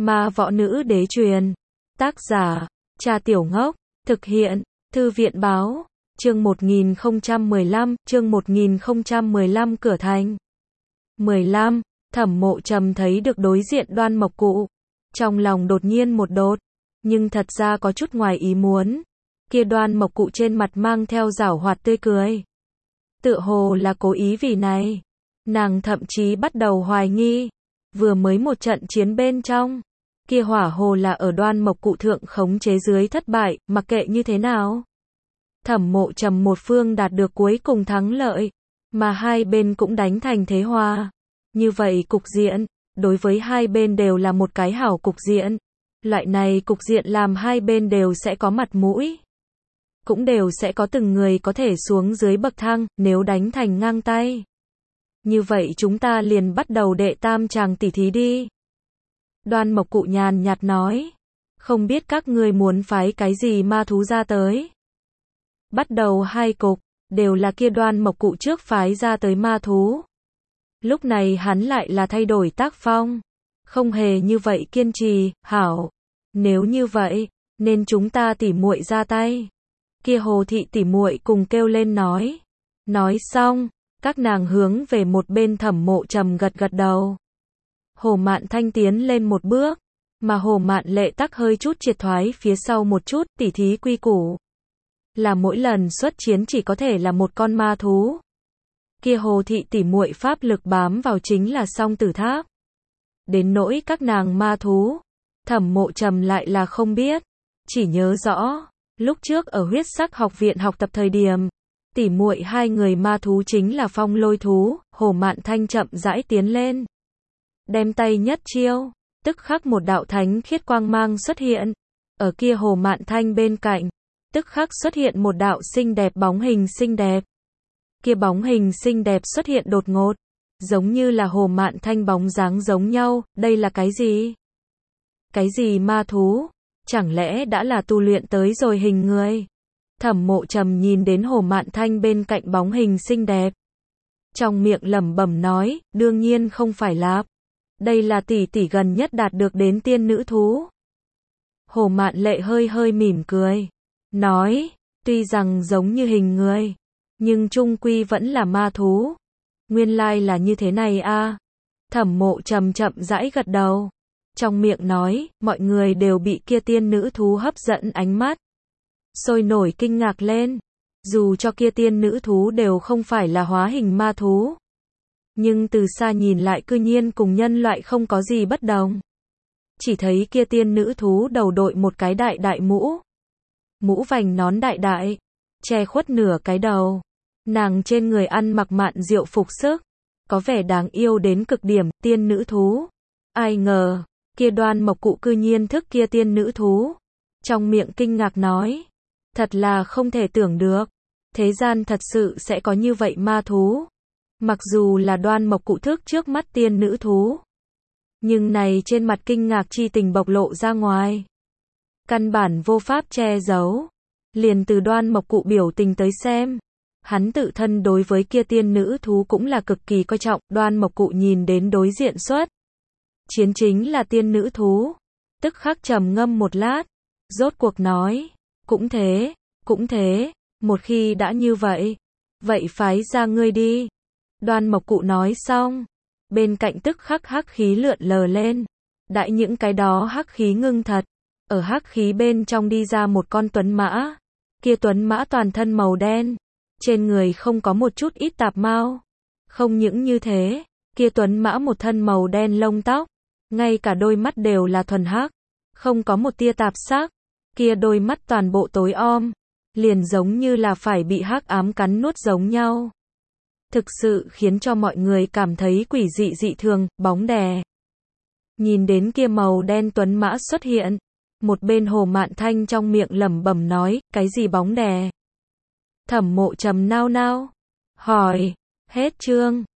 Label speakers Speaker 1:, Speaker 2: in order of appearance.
Speaker 1: Ma võ nữ đế truyền. Tác giả, Trà Tiểu Ngốc. Thực hiện, Thư viện báo. Chương 1015, cửa thành. 15. Thẩm Mộ Trầm thấy được đối diện Đoan Mộc Cụ. Trong lòng đột nhiên một đột. Nhưng thật ra có chút ngoài ý muốn. Kia Đoan Mộc Cụ trên mặt mang theo giảo hoạt tươi cười. Tựa hồ là cố ý vì này. Nàng thậm chí bắt đầu hoài nghi. Vừa mới một trận chiến bên trong. Kia hỏa hồ là ở Đoan Mộc Cụ thượng khống chế dưới thất bại, mặc kệ như thế nào. Thẩm Mộ Trầm một phương đạt được cuối cùng thắng lợi. Mà hai bên cũng đánh thành thế hòa. Như vậy cục diện, đối với hai bên đều là một cái hảo cục diện. Loại này cục diện làm hai bên đều sẽ có mặt mũi. Cũng đều sẽ có từng người có thể xuống dưới bậc thang, nếu đánh thành ngang tay. Như vậy chúng ta liền bắt đầu đệ tam tràng tỉ thí đi. Đoan Mộc Cụ nhàn nhạt nói. Không biết các ngươi muốn phái cái gì ma thú ra tới. Bắt đầu hai cục, đều là kia Đoan Mộc Cụ trước phái ra tới ma thú. Lúc này hắn lại là thay đổi tác phong. Không hề như vậy kiên trì, hảo. Nếu như vậy, nên chúng ta tỉ muội ra tay. Kia Hồ thị tỉ muội cùng kêu lên nói. Nói xong, các nàng hướng về một bên Thẩm Mộ Trầm gật gật đầu. Hồ Mạn Thanh tiến lên một bước, mà Hồ Mạn Lệ tắc hơi chút triệt thoái phía sau một chút, tỉ thí quy củ. Là mỗi lần xuất chiến chỉ có thể là một con ma thú. Kia Hồ thị tỉ muội pháp lực bám vào chính là Song Tử Tháp. Đến nỗi các nàng ma thú, Thẩm Mộ Trầm lại là không biết. Chỉ nhớ rõ, lúc trước ở Huyết Sắc học viện học tập thời điểm, tỉ muội hai người ma thú chính là phong lôi thú. Hồ Mạn Thanh chậm rãi tiến lên. Đem tay nhất chiêu, tức khắc một đạo thánh khiết quang mang xuất hiện. Ở kia Hồ Mạn Thanh bên cạnh, tức khắc xuất hiện một đạo xinh đẹp bóng hình xinh đẹp. Kia bóng hình xinh đẹp xuất hiện đột ngột, giống như là Hồ Mạn Thanh bóng dáng giống nhau, đây là cái gì? Cái gì ma thú? Chẳng lẽ đã là tu luyện tới rồi hình người? Thẩm Mộ Trầm nhìn đến Hồ Mạn Thanh bên cạnh bóng hình xinh đẹp. Trong miệng lẩm bẩm nói, đương nhiên không phải là. Đây là tỷ tỷ gần nhất đạt được đến tiên nữ thú. Hồ Mạn Lệ hơi hơi mỉm cười. Nói, tuy rằng giống như hình người, nhưng chung quy vẫn là ma thú. Nguyên lai là như thế này a. Thẩm Mộ Trầm chậm rãi gật đầu. Trong miệng nói, mọi người đều bị kia tiên nữ thú hấp dẫn ánh mắt. Sôi nổi kinh ngạc lên. Dù cho kia tiên nữ thú đều không phải là hóa hình ma thú. Nhưng từ xa nhìn lại cư nhiên cùng nhân loại không có gì bất đồng. Chỉ thấy kia tiên nữ thú đầu đội một cái đại đại mũ. Mũ vành nón đại đại, che khuất nửa cái đầu. Nàng trên người ăn mặc mạn diệu phục sức, có vẻ đáng yêu đến cực điểm, tiên nữ thú. Ai ngờ, kia Đoan Mộc Cụ cư nhiên thức kia tiên nữ thú. Trong miệng kinh ngạc nói, thật là không thể tưởng được, thế gian thật sự sẽ có như vậy ma thú. Mặc dù là Đoan Mộc Cụ thức trước mắt tiên nữ thú, nhưng này trên mặt kinh ngạc chi tình bộc lộ ra ngoài. Căn bản vô pháp che giấu. Liền từ Đoan Mộc Cụ biểu tình tới xem, hắn tự thân đối với kia tiên nữ thú cũng là cực kỳ coi trọng. Đoan Mộc Cụ nhìn đến đối diện xuất chiến chính là tiên nữ thú, tức khắc trầm ngâm một lát, rốt cuộc nói, cũng thế, một khi đã như vậy, vậy phái ra ngươi đi. Đoan Mộc Cụ nói xong, bên cạnh tức khắc hắc khí lượn lờ lên. Đãi những cái đó hắc khí ngưng thật, ở hắc khí bên trong đi ra một con tuấn mã. Kia tuấn mã toàn thân màu đen, trên người không có một chút ít tạp mao. Không những như thế, kia tuấn mã một thân màu đen lông tóc, ngay cả đôi mắt đều là thuần hắc, không có một tia tạp sắc. Kia đôi mắt toàn bộ tối om, liền giống như là phải bị hắc ám cắn nuốt giống nhau. Thực sự khiến cho mọi người cảm thấy quỷ dị dị thường, bóng đè. Nhìn đến kia màu đen tuấn mã xuất hiện, một bên Hồ Mạn Thanh trong miệng lẩm bẩm nói, cái gì bóng đè? Thẩm Mộ Trầm nao nao hỏi, hết chương.